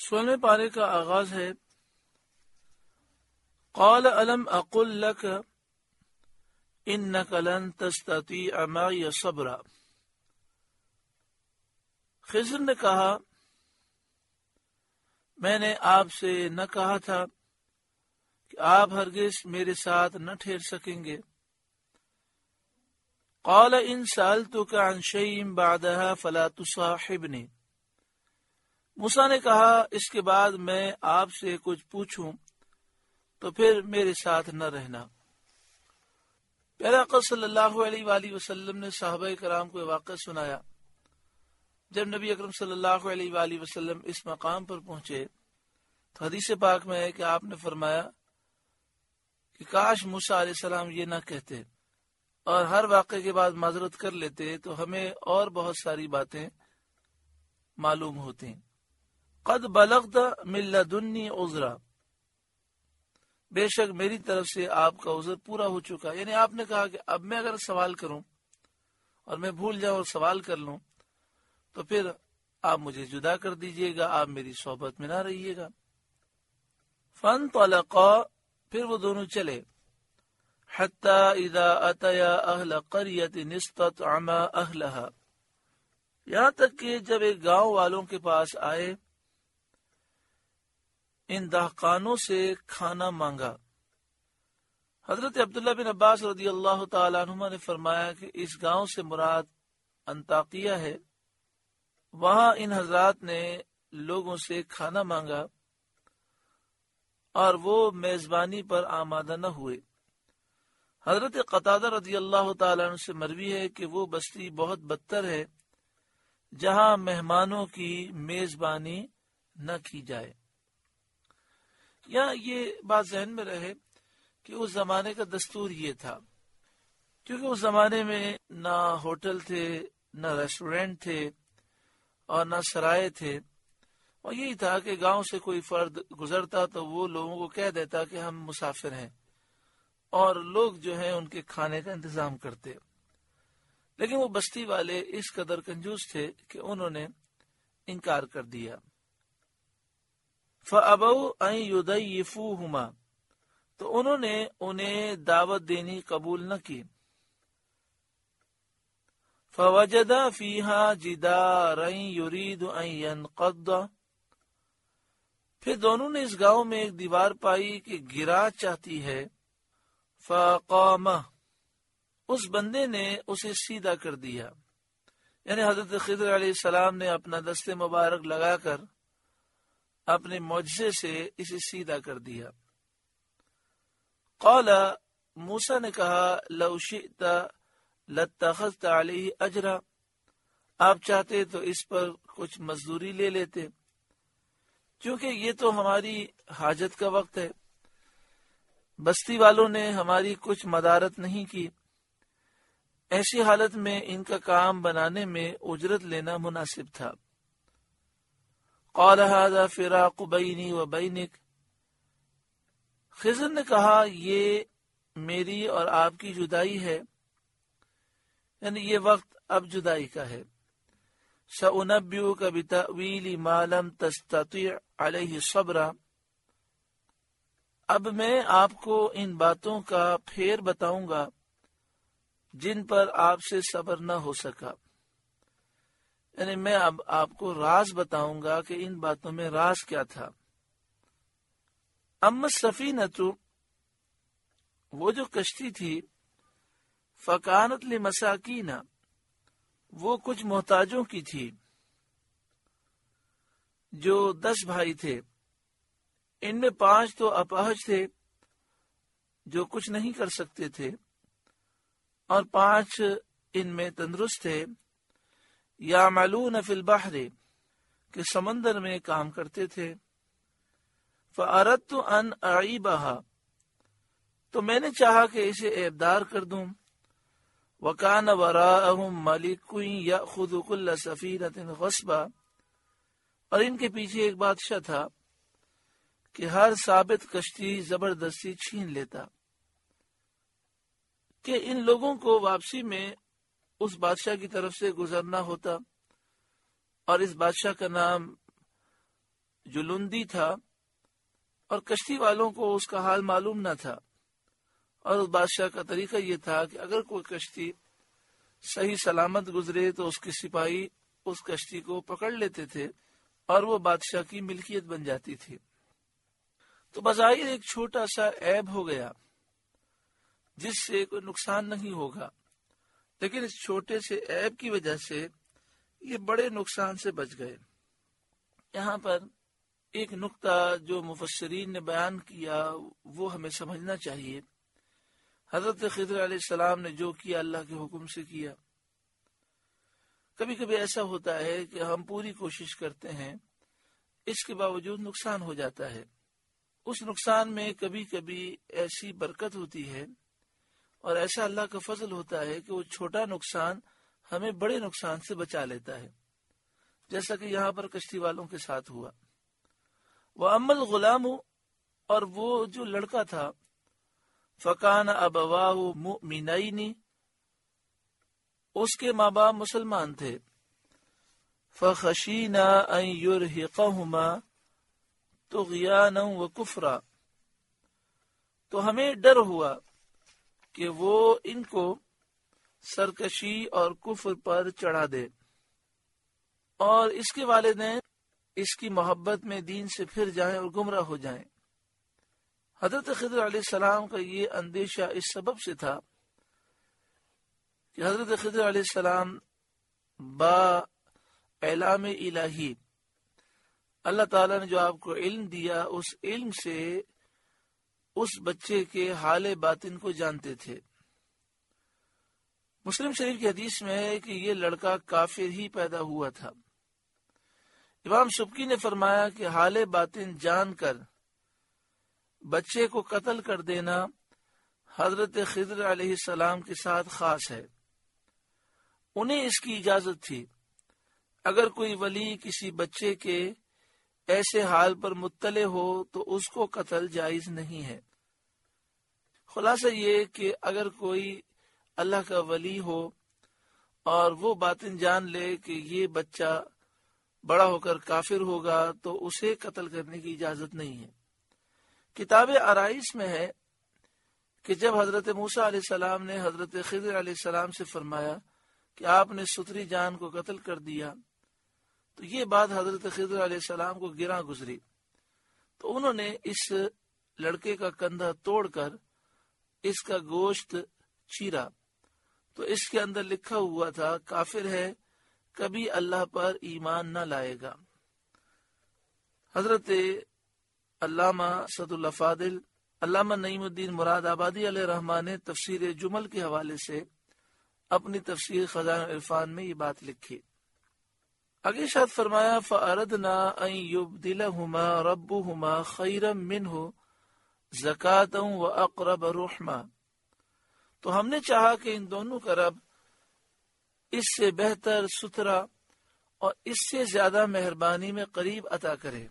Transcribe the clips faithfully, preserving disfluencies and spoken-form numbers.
سولہویں پارے کا آغاز ہے قال الم اقل لک انک لن تستطیع معی صبرا۔ خضر نے کہا میں نے آپ سے نہ کہا تھا کہ آپ ہرگز میرے ساتھ نہ ٹھہر سکیں گے۔ قال ان سألتک عن شیء بعدها فلا تصاحبنی۔ موسیٰ نے کہا اس کے بعد میں آپ سے کچھ پوچھوں تو پھر میرے ساتھ نہ رہنا۔ پیارے آقا صلی اللہ علیہ وآلہ وسلم نے صحابہ کرام کو واقعہ سنایا۔ جب نبی اکرم صلی اللہ علیہ وآلہ وسلم اس مقام پر پہنچے تو حدیث پاک میں ہے کہ آپ نے فرمایا کہ کاش موسیٰ علیہ السلام یہ نہ کہتے اور ہر واقعے کے بعد معذرت کر لیتے تو ہمیں اور بہت ساری باتیں معلوم ہوتی۔ قد بلغت من لدنی عذرا، بے شک میری طرف سے آپ کا عذر پورا ہو چکا۔ یعنی آپ نے کہا کہ اب میں اگر سوال کروں اور میں بھول جاؤں اور سوال کر لوں تو پھر آپ مجھے جدا کر دیجئے گا، آپ میری صحبت میں نہ رہیے گا۔ فانطلقا، پھر وہ دونوں چلے، حتی اذا اتیا اہل قریۃ استطعما اہلہا، یہاں تک کہ جب ایک گاؤں والوں کے پاس آئے، ان دہقانوں سے کھانا مانگا۔ حضرت عبداللہ بن عباس رضی اللہ تعالیٰ عنہما نے فرمایا کہ اس گاؤں سے مراد انطاکیہ ہے۔ وہاں ان حضرات نے لوگوں سے کھانا مانگا اور وہ میزبانی پر آمادہ نہ ہوئے۔ حضرت قتادہ رضی اللہ تعالیٰ عنہ سے مروی ہے کہ وہ بستی بہت بدتر ہے جہاں مہمانوں کی میزبانی نہ کی جائے۔ یہاں یہ بات ذہن میں رہے کہ اس زمانے کا دستور یہ تھا، کیونکہ اس زمانے میں نہ ہوٹل تھے، نہ ریسٹورینٹ تھے اور نہ سرائے تھے، اور یہی تھا کہ گاؤں سے کوئی فرد گزرتا تو وہ لوگوں کو کہہ دیتا کہ ہم مسافر ہیں، اور لوگ جو ہیں ان کے کھانے کا انتظام کرتے۔ لیکن وہ بستی والے اس قدر کنجوس تھے کہ انہوں نے انکار کر دیا۔ فَأَبَوْا أَن يُضَيِّفُوهُمَا، تو انہوں نے انہیں دعوت دینی قبول نہ کی۔ فَوَجَدَ فِيهَا جِدَارًا يُرِيدُ أَن يَنْقَضَّ، پھر دونوں نے اس گاؤں میں ایک دیوار پائی کہ گرا چاہتی ہے۔ فَقَامَ، اس بندے نے اسے سیدھا کر دیا، یعنی حضرت خضر علیہ السلام نے اپنا دست مبارک لگا کر اپنے معجزے سے اسے سیدھا کر دیا۔ قال، موسیٰ نے کہا لو شئت لاتخذت علیہ اجرا، آپ چاہتے تو اس پر کچھ مزدوری لے لیتے، کیونکہ یہ تو ہماری حاجت کا وقت ہے، بستی والوں نے ہماری کچھ مدارت نہیں کی، ایسی حالت میں ان کا کام بنانے میں اجرت لینا مناسب تھا۔ قال هذا فراق بینی و بینک، خضر نے کہا یہ میری اور آپ کی جدائی ہے، یعنی یہ وقت اب جدائی کا ہے۔ سأنبئک بتأویل ما لم تستطع علیہ صبرا، اب میں آپ کو ان باتوں کا پھیر بتاؤں گا جن پر آپ سے صبر نہ ہو سکا، یعنی میں اب آپ کو راز بتاؤں گا کہ ان باتوں میں راز کیا تھا۔ اما السفینۃ، وہ جو کشتی تھی، فکانت لمساکین، وہ کچھ محتاجوں کی تھی، جو دس بھائی تھے، ان میں پانچ تو اپاہج تھے جو کچھ نہیں کر سکتے تھے، اور پانچ ان میں تندرست تھے، یعملون فی البحر، کہ سمندر میں کام کرتے تھے۔ فأردت ان اعیبها، تو میں نے چاہا کہ اسے عیبدار کر دوں۔ وکان وراءہم ملک یأخذ کل سفینۃ غصبا، اور ان کے پیچھے ایک بادشاہ تھا کہ ہر ثابت کشتی زبردستی چھین لیتا، کہ ان لوگوں کو واپسی میں اس بادشاہ کی طرف سے گزرنا ہوتا، اور اس بادشاہ کا نام جلندی تھا اور کشتی والوں کو اس کا حال معلوم نہ تھا، اور اس بادشاہ کا طریقہ یہ تھا کہ اگر کوئی کشتی صحیح سلامت گزرے تو اس کے سپاہی اس کشتی کو پکڑ لیتے تھے اور وہ بادشاہ کی ملکیت بن جاتی تھی۔ تو بظاہر ایک چھوٹا سا عیب ہو گیا جس سے کوئی نقصان نہیں ہوگا، لیکن اس چھوٹے سے عیب کی وجہ سے یہ بڑے نقصان سے بچ گئے۔ یہاں پر ایک نقطہ جو مفسرین نے بیان کیا وہ ہمیں سمجھنا چاہیے۔ حضرت خضر علیہ السلام نے جو کیا اللہ کے حکم سے کیا۔ کبھی کبھی ایسا ہوتا ہے کہ ہم پوری کوشش کرتے ہیں، اس کے باوجود نقصان ہو جاتا ہے۔ اس نقصان میں کبھی کبھی ایسی برکت ہوتی ہے اور ایسا اللہ کا فضل ہوتا ہے کہ وہ چھوٹا نقصان ہمیں بڑے نقصان سے بچا لیتا ہے، جیسا کہ یہاں پر کشتی والوں کے ساتھ ہوا۔ وَأَمَّا الْغُلَامُ، اور وہ جو لڑکا تھا، فَكَانَ أَبَوَاهُ مُؤْمِنَيْنِ، اس کے ماں باپ مسلمان تھے۔ فَخَشِينَا أَن يُرْهِقَهُمَا طُغْيَانًا وَكُفْرًا، تو ہمیں ڈر ہوا کہ وہ ان کو سرکشی اور کفر پر چڑھا دے، اور اس کے والدین اس کی محبت میں دین سے پھر جائیں اور گمراہ ہو جائیں۔ حضرت خضر علیہ السلام کا یہ اندیشہ اس سبب سے تھا کہ حضرت خضر علیہ السلام با اعلام الہی، اللہ تعالیٰ نے جو آپ کو علم دیا، اس علم سے اس بچے کے حال باطن کو جانتے تھے۔ مسلم شریف کی حدیث میں ہے کہ یہ لڑکا کافر ہی پیدا ہوا تھا۔ امام سبکی نے فرمایا کہ حال باطن جان کر بچے کو قتل کر دینا حضرت خضر علیہ السلام کے ساتھ خاص ہے، انہیں اس کی اجازت تھی۔ اگر کوئی ولی کسی بچے کے ایسے حال پر مطلع ہو تو اس کو قتل جائز نہیں ہے۔ خلاصہ یہ کہ اگر کوئی اللہ کا ولی ہو اور وہ باطن جان لے کہ یہ بچہ بڑا ہو کر کافر ہوگا تو اسے قتل کرنے کی اجازت نہیں ہے۔ کتاب آرائس میں ہے کہ جب حضرت موسیٰ علیہ السلام نے حضرت خضر علیہ السلام سے فرمایا کہ آپ نے ستری جان کو قتل کر دیا، تو یہ بات حضرت خضر علیہ السلام کو گراں گزری، تو انہوں نے اس لڑکے کا کندھا توڑ کر اس کا گوشت چیرا، تو اس کے اندر لکھا ہوا تھا کافر ہے، کبھی اللہ پر ایمان نہ لائے گا۔ حضرت علامہ اسد اللہ فاضل علامہ نعیم الدین مراد آبادی علیہ رحمٰن نے تفسیر جمل کے حوالے سے اپنی تفسیر خزائن عرفان میں یہ بات لکھی۔ آگے ارشاد فرمایا فَأَرَدْنَا أَن يُبْدِلَهُمَا رَبُّهُمَا خَيْرًا مِّنْهُ زَكَاةً وَأَقْرَبَ رُحْمًا، تو ہم نے چاہا کہ ان دونوں کا رب اس سے بہتر ستھرا اور اس سے زیادہ مہربانی میں قریب عطا کرے،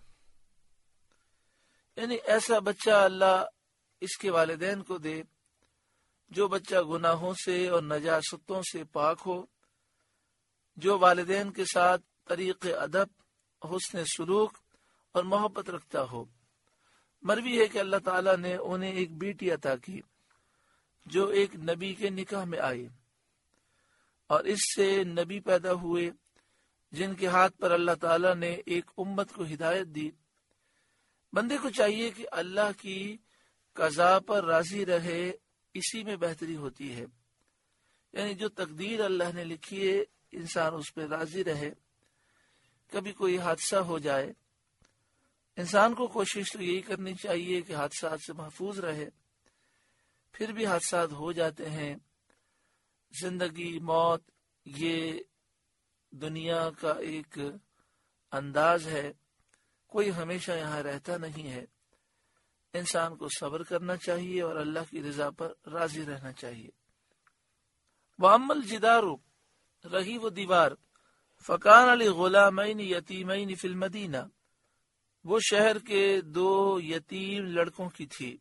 یعنی ایسا بچہ اللہ اس کے والدین کو دے جو بچہ گناہوں سے اور نجاستوں سے پاک ہو، جو والدین کے ساتھ طریق ادب، حسن سلوک اور محبت رکھتا ہو۔ مروی ہے کہ اللہ تعالیٰ نے انہیں ایک بیٹی عطا کی جو ایک نبی کے نکاح میں آئی، اور اس سے نبی پیدا ہوئے جن کے ہاتھ پر اللہ تعالیٰ نے ایک امت کو ہدایت دی۔ بندے کو چاہیے کہ اللہ کی قضاء پر راضی رہے، اسی میں بہتری ہوتی ہے، یعنی جو تقدیر اللہ نے لکھی ہے انسان اس پہ راضی رہے۔ کبھی کوئی حادثہ ہو جائے، انسان کو کوشش تو یہی کرنی چاہیے کہ حادثات سے محفوظ رہے، پھر بھی حادثات ہو جاتے ہیں۔ زندگی موت یہ دنیا کا ایک انداز ہے، کوئی ہمیشہ یہاں رہتا نہیں ہے۔ انسان کو صبر کرنا چاہیے اور اللہ کی رضا پر راضی رہنا چاہیے۔ وَأَمَّا الْجِدَارُ، رہی وہ دیوار، فَكَانَ لِغُلَامَيْنِ يَتِيمَيْنِ فِي الْمَدِينَةِ، وہ شہر کے دو یتیم لڑکوں کی تھی،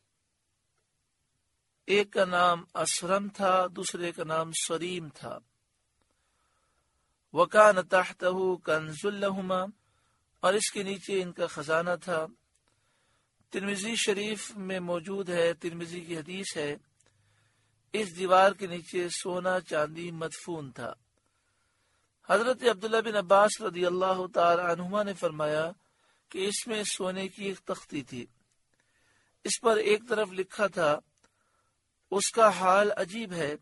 ایک کا نام اسرم تھا، دوسرے کا نام سریم تھا۔ وَكَانَ تَحْتَهُ كَنْزٌ لَهُمَا، اور اس کے نیچے ان کا خزانہ تھا۔ ترمذی شریف میں موجود ہے، ترمذی کی حدیث ہے، اس دیوار کے نیچے سونا چاندی مدفون تھا۔ حضرت عبداللہ بن عباس رضی اللہ تعالی عنہما نے فرمایا کہ اس میں سونے کی ایک تختی تھی، اس پر ایک طرف لکھا تھا، اس کا حال عجیب ہے،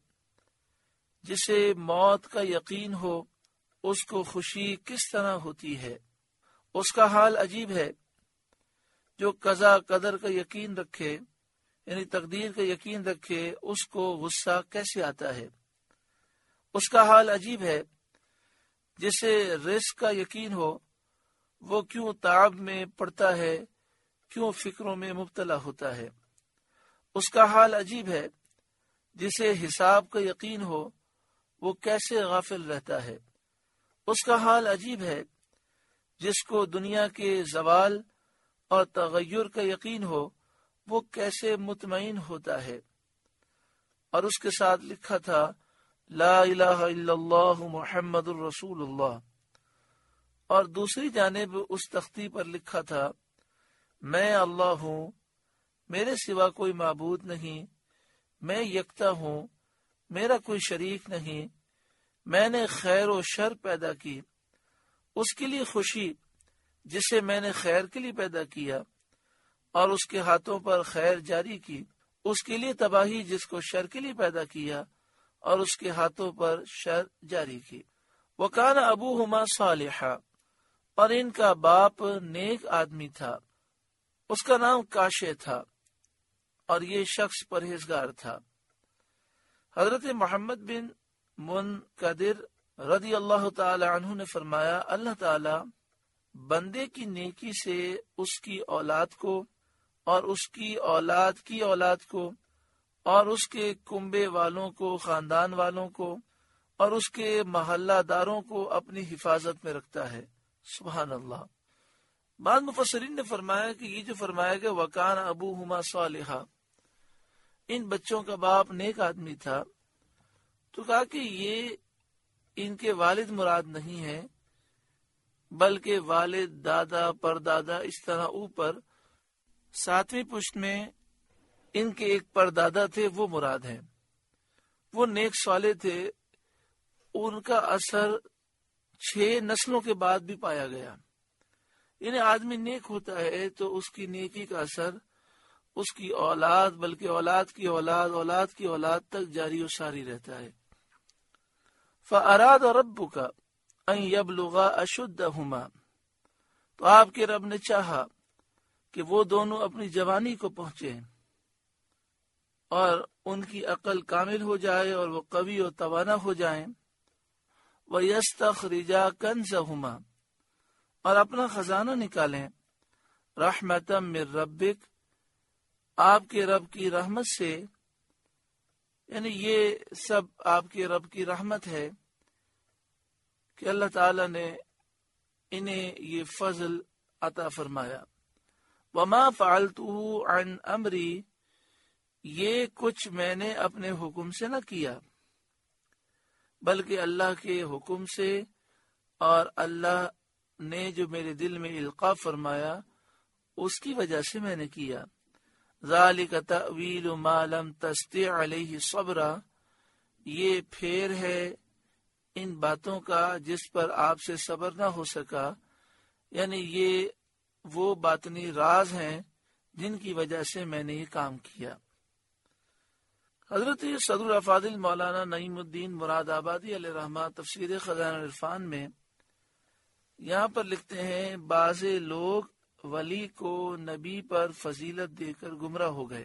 جسے موت کا یقین ہو اس کو خوشی کس طرح ہوتی ہے۔ اس کا حال عجیب ہے جو قضا قدر کا یقین رکھے، یعنی تقدیر کا یقین رکھے، اس کو غصہ کیسے آتا ہے۔ اس کا حال عجیب ہے جسے رزق کا یقین ہو، وہ کیوں تعب میں پڑتا ہے، کیوں فکروں میں مبتلا ہوتا ہے۔ اس کا حال عجیب ہے جسے حساب کا یقین ہو، وہ کیسے غافل رہتا ہے۔ اس کا حال عجیب ہے جس کو دنیا کے زوال اور تغیر کا یقین ہو، وہ کیسے مطمئن ہوتا ہے۔ اور اس کے ساتھ لکھا تھا، لا الہ الا اللہ محمد الرسول اللہ۔ اور دوسری جانب اس تختی پر لکھا تھا، میں اللہ ہوں، میرے سوا کوئی معبود نہیں، میں یکتا ہوں، میرا کوئی شریک نہیں، میں نے خیر و شر پیدا کی، اس کے لیے خوشی جسے میں نے خیر کے لیے پیدا کیا اور اس کے ہاتھوں پر خیر جاری کی، اس کے لیے تباہی جس کو شر کے لیے پیدا کیا اور اس کے ہاتھوں پر شر جاری کی۔ وکان ابوہما صالحا، اور ان کا باپ نیک آدمی تھا، اس کا نام کاشے تھا اور یہ شخص پرہیزگار تھا۔ حضرت محمد بن منقدر رضی اللہ تعالی عنہ نے فرمایا، اللہ تعالی بندے کی نیکی سے اس کی اولاد کو اور اس کی اولاد کی اولاد کو اور اس کے کنبے والوں کو، خاندان والوں کو اور اس کے محلہ داروں کو اپنی حفاظت میں رکھتا ہے۔ سبحان اللہ۔ بعض مفسرین نے فرمایا کہ یہ جو فرمایا گیا وکان ابوہما صالحا، ان بچوں کا باپ نیک آدمی تھا، تو کہا کہ یہ ان کے والد مراد نہیں ہے، بلکہ والد، دادا، پردادا، اس طرح اوپر ساتویں پشت میں ان کے ایک پردادا تھے، وہ مراد ہیں۔ وہ نیک صالح تھے، ان کا اثر چھ نسلوں کے بعد بھی پایا گیا۔ یعنی آدمی نیک ہوتا ہے تو اس کی نیکی کا اثر اس کی اولاد، بلکہ اولاد کی اولاد، اولاد کی اولاد تک جاری و ساری رہتا ہے۔ فَأَرَادَ رَبُّكَ أَن يَبْلُغَا أَشُدَّهُمَا، تو آپ کے رب نے چاہا کہ وہ دونوں اپنی جوانی کو پہنچے اور ان کی عقل کامل ہو جائے اور وہ قوی و توانا ہو جائیں۔ وَيَسْتَخْرِجَا كَنْزَهُمَا، اور اپنا خزانہ نکالیں، رحمتا من ربک، آپ کے رب کی رحمت سے، یعنی یہ سب آپ کے رب کی رحمت ہے کہ اللہ تعالی نے انہیں یہ فضل عطا فرمایا۔ وما فعلته عن امری، یہ کچھ میں نے اپنے حکم سے نہ کیا، بلکہ اللہ کے حکم سے، اور اللہ نے جو میرے دل میں القاء فرمایا اس کی وجہ سے میں نے کیا۔ ذالک تأویل ما لم تستطع علیہ صبرا، یہ پھیر ہے ان باتوں کا جس پر آپ سے صبر نہ ہو سکا، یعنی یہ وہ باطنی راز ہیں جن کی وجہ سے میں نے یہ کام کیا۔ حضرت صدر الافاضل مولانا نعیم الدین مراد آبادی علیہ رحمہ تفسیر خزانہ العرفان میں یہاں پر لکھتے ہیں، بعض لوگ ولی کو نبی پر فضیلت دے کر گمراہ ہو گئے،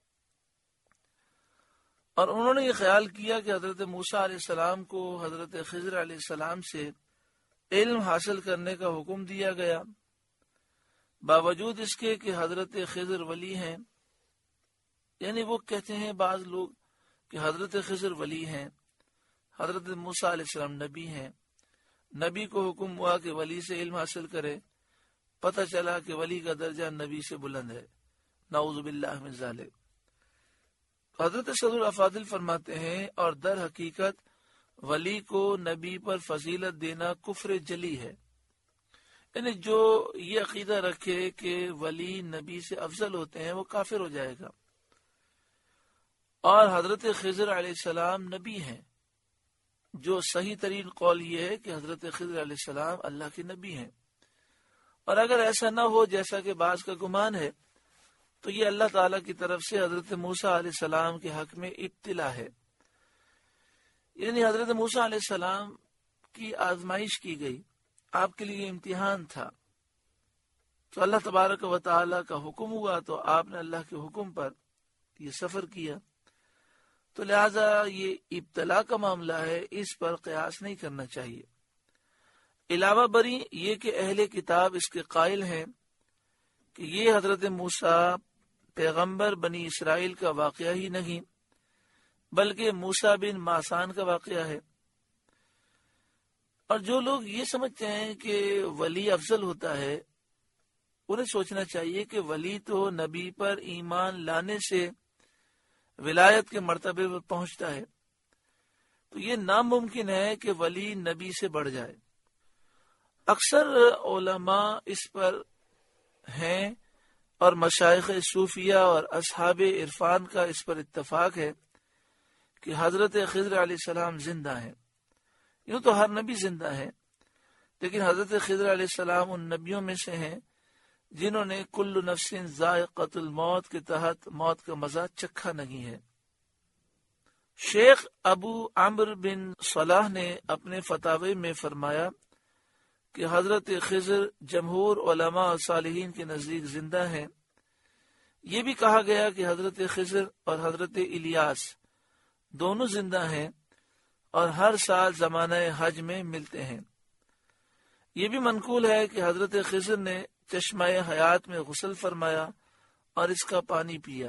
اور انہوں نے یہ خیال کیا کہ حضرت موسیٰ علیہ السلام کو حضرت خضر علیہ السلام سے علم حاصل کرنے کا حکم دیا گیا، باوجود اس کے کہ حضرت خضر ولی ہیں۔ یعنی وہ کہتے ہیں بعض لوگ کہ حضرت خضر ولی ہیں، حضرت موسیٰ علیہ السلام نبی ہیں، نبی کو حکم ہوا کہ ولی سے علم حاصل کرے، پتہ چلا کہ ولی کا درجہ نبی سے بلند ہے، نعوذ باللہ من ذالک۔ حضرت صدر الافاضل فرماتے ہیں، اور در حقیقت ولی کو نبی پر فضیلت دینا کفر جلی ہے، یعنی جو یہ عقیدہ رکھے کہ ولی نبی سے افضل ہوتے ہیں وہ کافر ہو جائے گا، اور حضرت خضر علیہ السلام نبی ہیں۔ جو صحیح ترین قول یہ ہے کہ حضرت خضر علیہ السلام اللہ کے نبی ہیں، اور اگر ایسا نہ ہو جیسا کہ بعض کا گمان ہے تو یہ اللہ تعالی کی طرف سے حضرت موسیٰ علیہ السلام کے حق میں ابتلا ہے، یعنی حضرت موسیٰ علیہ السلام کی آزمائش کی گئی، آپ کے لیے امتحان تھا، تو اللہ تبارک و تعالی کا حکم ہوا تو آپ نے اللہ کے حکم پر یہ سفر کیا، تو لہذا یہ ابتلا کا معاملہ ہے، اس پر قیاس نہیں کرنا چاہیے۔ علاوہ بری یہ کہ اہل کتاب اس کے قائل ہیں کہ یہ حضرت موسیٰ پیغمبر بنی اسرائیل کا واقعہ ہی نہیں بلکہ موسیٰ بن ماسان کا واقعہ ہے، اور جو لوگ یہ سمجھتے ہیں کہ ولی افضل ہوتا ہے انہیں سوچنا چاہیے کہ ولی تو نبی پر ایمان لانے سے ولایت کے مرتبے پر پہنچتا ہے، تو یہ ناممکن ہے کہ ولی نبی سے بڑھ جائے۔ اکثر علماء اس پر ہیں اور مشائخ صوفیہ اور اصحاب عرفان کا اس پر اتفاق ہے کہ حضرت خضر علیہ السلام زندہ ہیں۔ یوں تو ہر نبی زندہ ہے، لیکن حضرت خضر علیہ السلام ان نبیوں میں سے ہیں جنہوں نے کل نفس ذائقۃ الموت کے تحت موت کا مزہ چکھا نہیں ہے۔ شیخ ابو عمرو بن صلاح نے اپنے فتاوی میں فرمایا کہ حضرت خضر جمہور علماء اور صالحین کے نزدیک زندہ ہیں۔ یہ بھی کہا گیا کہ حضرت خضر اور حضرت الیاس دونوں زندہ ہیں اور ہر سال زمانہ حج میں ملتے ہیں۔ یہ بھی منقول ہے کہ حضرت خضر نے چشمہ حیات میں غسل فرمایا اور اس کا پانی پیا،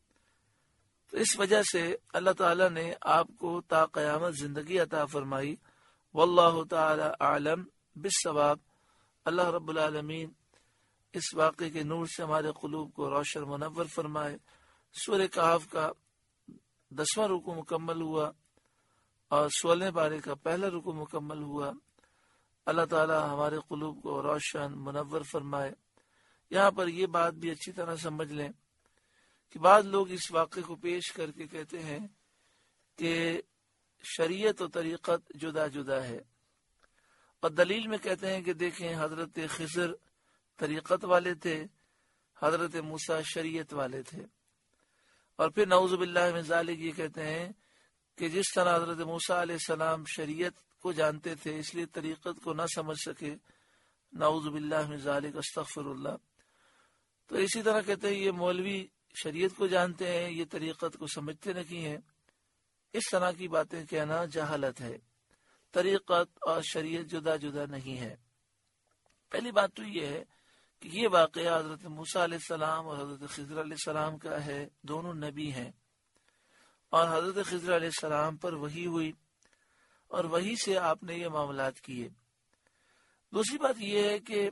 تو اس وجہ سے اللہ تعالی نے آپ کو تا قیامت زندگی عطا فرمائی۔ واللہ تعالی اعلم بالصواب۔ اللہ رب العالمین اس واقعے کے نور سے ہمارے قلوب کو روشن منور فرمائے۔ سورہ کہف کا دسواں رکوع مکمل ہوا اور سولہویں پارے کا پہلا رکوع مکمل ہوا۔ اللہ تعالی ہمارے قلوب کو روشن منور فرمائے۔ یہاں پر یہ بات بھی اچھی طرح سمجھ لیں کہ بعض لوگ اس واقعے کو پیش کر کے کہتے ہیں کہ شریعت و طریقت جدا جدا ہے، اور دلیل میں کہتے ہیں کہ دیکھیں حضرت خضر طریقت والے تھے، حضرت موسیٰ شریعت والے تھے، اور پھر نعوذ باللہ من ذالک یہ کہتے ہیں کہ جس طرح حضرت موسیٰ علیہ السلام شریعت کو جانتے تھے اس لیے طریقت کو نہ سمجھ سکے، نعوذ باللہ من ذالک، استغفر اللہ۔ تو اسی طرح کہتے ہیں یہ مولوی شریعت کو جانتے ہیں، یہ طریقت کو سمجھتے نہیں ہیں۔ اس طرح کی باتیں کہنا جہالت ہے، طریقت اور شریعت جدا جدا نہیں ہے۔ پہلی بات تو یہ ہے کہ یہ واقعہ حضرت موسیٰ علیہ السلام اور حضرت خضر علیہ السلام کا ہے، دونوں نبی ہیں، اور حضرت خضر علیہ السلام پر وحی ہوئی اور وحی سے آپ نے یہ معاملات کیے۔ دوسری بات یہ ہے کہ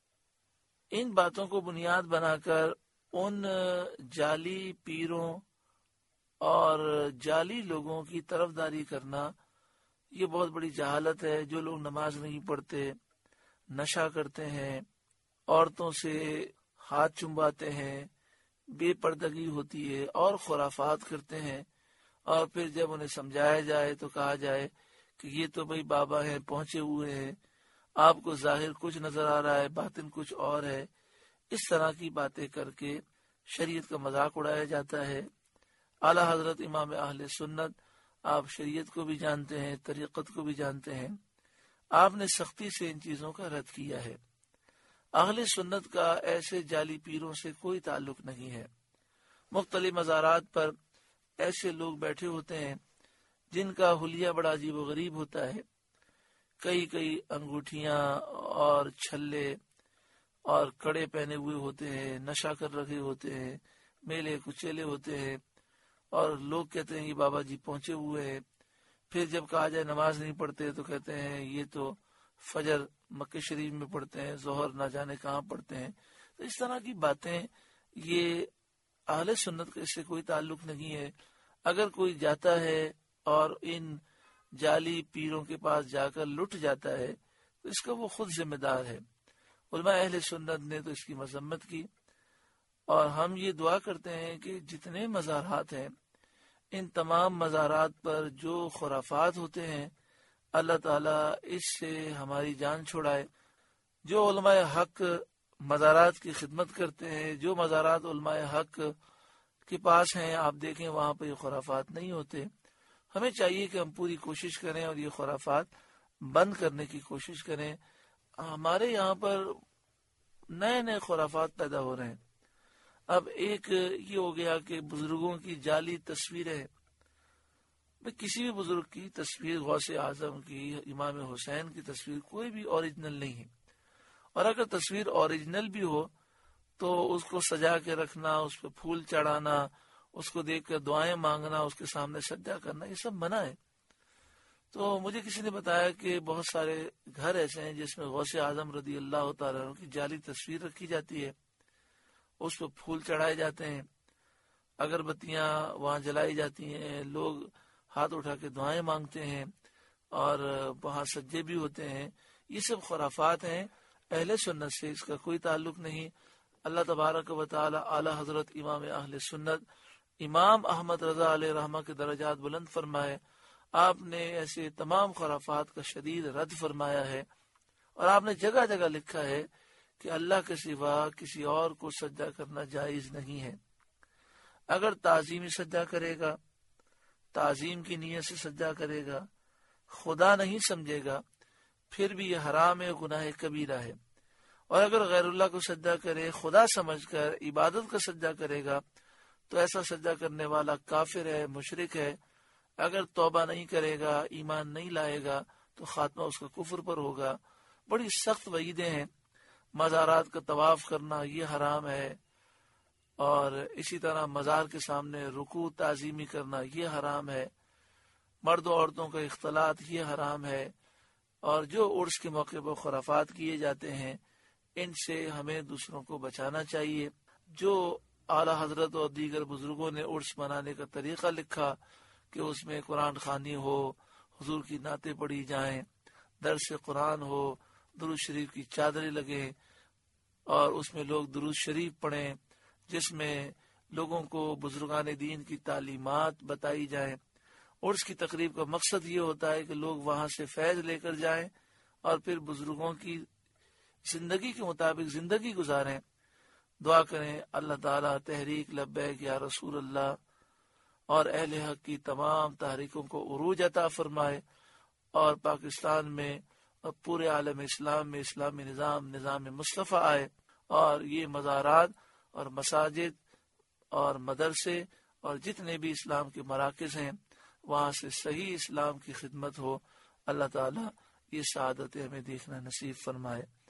ان باتوں کو بنیاد بنا کر ان جعلی پیروں اور جعلی لوگوں کی طرفداری کرنا یہ بہت بڑی جہالت ہے۔ جو لوگ نماز نہیں پڑھتے، نشہ کرتے ہیں، عورتوں سے ہاتھ چمباتے ہیں، بے پردگی ہوتی ہے اور خرافات کرتے ہیں، اور پھر جب انہیں سمجھایا جائے تو کہا جائے کہ یہ تو بھائی بابا ہیں، پہنچے ہوئے ہیں، آپ کو ظاہر کچھ نظر آ رہا ہے، باطن کچھ اور ہے۔ اس طرح کی باتیں کر کے شریعت کا مذاق اڑایا جاتا ہے۔ اعلیٰ حضرت امام اہل سنت آپ شریعت کو بھی جانتے ہیں، طریقت کو بھی جانتے ہیں، آپ نے سختی سے ان چیزوں کا رد کیا ہے۔ اہل سنت کا ایسے جعلی پیروں سے کوئی تعلق نہیں ہے۔ مختلف مزارات پر ایسے لوگ بیٹھے ہوتے ہیں جن کا حلیہ بڑا عجیب و غریب ہوتا ہے، کئی کئی انگوٹھیاں اور چھلے اور کڑے پہنے ہوئے ہوتے ہیں، نشہ کر رکھے ہوتے ہیں، میلے کچیلے ہوتے ہیں، اور لوگ کہتے ہیں یہ بابا جی پہنچے ہوئے ہیں۔ پھر جب کہا جائے نماز نہیں پڑھتے تو کہتے ہیں یہ تو فجر مکہ شریف میں پڑھتے ہیں، ظہر نہ جانے کہاں پڑھتے ہیں۔ تو اس طرح کی باتیں یہ اہل سنت کا اس سے کوئی تعلق نہیں ہے۔ اگر کوئی جاتا ہے اور ان جعلی پیروں کے پاس جا کر لٹ جاتا ہے تو اس کا وہ خود ذمہ دار ہے۔ علماء اہل سنت نے تو اس کی مذمت کی، اور ہم یہ دعا کرتے ہیں کہ جتنے مزارات ہیں ان تمام مزارات پر جو خرافات ہوتے ہیں اللہ تعالیٰ اس سے ہماری جان چھڑائے۔ جو علماء حق مزارات کی خدمت کرتے ہیں، جو مزارات علماء حق کے پاس ہیں، آپ دیکھیں وہاں پہ یہ خرافات نہیں ہوتے۔ ہمیں چاہیے کہ ہم پوری کوشش کریں اور یہ خرافات بند کرنے کی کوشش کریں۔ ہمارے یہاں پر نئے نئے خرافات پیدا ہو رہے ہیں۔ اب ایک یہ ہو گیا کہ بزرگوں کی جعلی تصویریں، کسی بھی بزرگ کی تصویر، غوث اعظم کی، امام حسین کی تصویر کوئی بھی اوریجنل نہیں ہے، اور اگر تصویر اوریجنل بھی ہو تو اس کو سجا کے رکھنا، اس پہ پھول چڑھانا، اس کو دیکھ کر دعائیں مانگنا، اس کے سامنے سجدہ کرنا، یہ سب منع ہے۔ تو مجھے کسی نے بتایا کہ بہت سارے گھر ایسے ہیں جس میں غوث اعظم رضی اللہ تعالیٰ عنہ کی جعلی تصویر رکھی جاتی ہے، اس پہ پھول چڑھائے جاتے ہیں، اگربتیاں وہاں جلائی جاتی ہیں، لوگ ہاتھ اٹھا کے دعائیں مانگتے ہیں، اور وہاں سجدے بھی ہوتے ہیں۔ یہ سب خرافات ہیں، اہل سنت سے اس کا کوئی تعلق نہیں۔ اللہ تبارک و تعالی اعلی حضرت امام اہل سنت امام احمد رضا علیہ رحمہ کے درجات بلند فرمائے، آپ نے ایسے تمام خرافات کا شدید رد فرمایا ہے، اور آپ نے جگہ جگہ لکھا ہے کہ اللہ کے سوا کسی اور کو سجدہ کرنا جائز نہیں ہے۔ اگر تعظیمی سجدہ کرے گا، تعظیم کی نیت سے سجدہ کرے گا، خدا نہیں سمجھے گا، پھر بھی یہ حرام ہے، گناہ کبیرہ ہے۔ اور اگر غیر اللہ کو سجدہ کرے، خدا سمجھ کر عبادت کا سجدہ کرے گا، تو ایسا سجدہ کرنے والا کافر ہے، مشرک ہے۔ اگر توبہ نہیں کرے گا، ایمان نہیں لائے گا، تو خاتمہ اس کا کفر پر ہوگا۔ بڑی سخت وعیدیں ہیں۔ مزارات کا طواف کرنا یہ حرام ہے، اور اسی طرح مزار کے سامنے رکوع تعظیمی کرنا یہ حرام ہے، مرد و عورتوں کا اختلاط یہ حرام ہے، اور جو عرس کے موقع پر خرافات کیے جاتے ہیں ان سے ہمیں دوسروں کو بچانا چاہیے۔ جو اعلیٰ حضرت اور دیگر بزرگوں نے عرس منانے کا طریقہ لکھا کہ اس میں قرآن خوانی ہو، حضور کی نعتیں پڑھی جائیں، درس قرآن ہو، درود شریف کی چادریں لگیں، اور اس میں لوگ درود شریف پڑھیں، جس میں لوگوں کو بزرگان دین کی تعلیمات بتائی جائیں۔ عرس کی تقریب کا مقصد یہ ہوتا ہے کہ لوگ وہاں سے فیض لے کر جائیں اور پھر بزرگوں کی زندگی کے مطابق زندگی گزاریں۔ دعا کریں اللہ تعالیٰ تحریک لبیک یا رسول اللہ اور اہل حق کی تمام تحریکوں کو عروج عطا فرمائے، اور پاکستان میں اور پورے عالم اسلام میں اسلامی نظام نظام مصطفیٰ آئے، اور یہ مزارات اور مساجد اور مدرسے اور جتنے بھی اسلام کے مراکز ہیں وہاں سے صحیح اسلام کی خدمت ہو۔ اللہ تعالیٰ یہ سعادت ہمیں دیکھنا نصیب فرمائے۔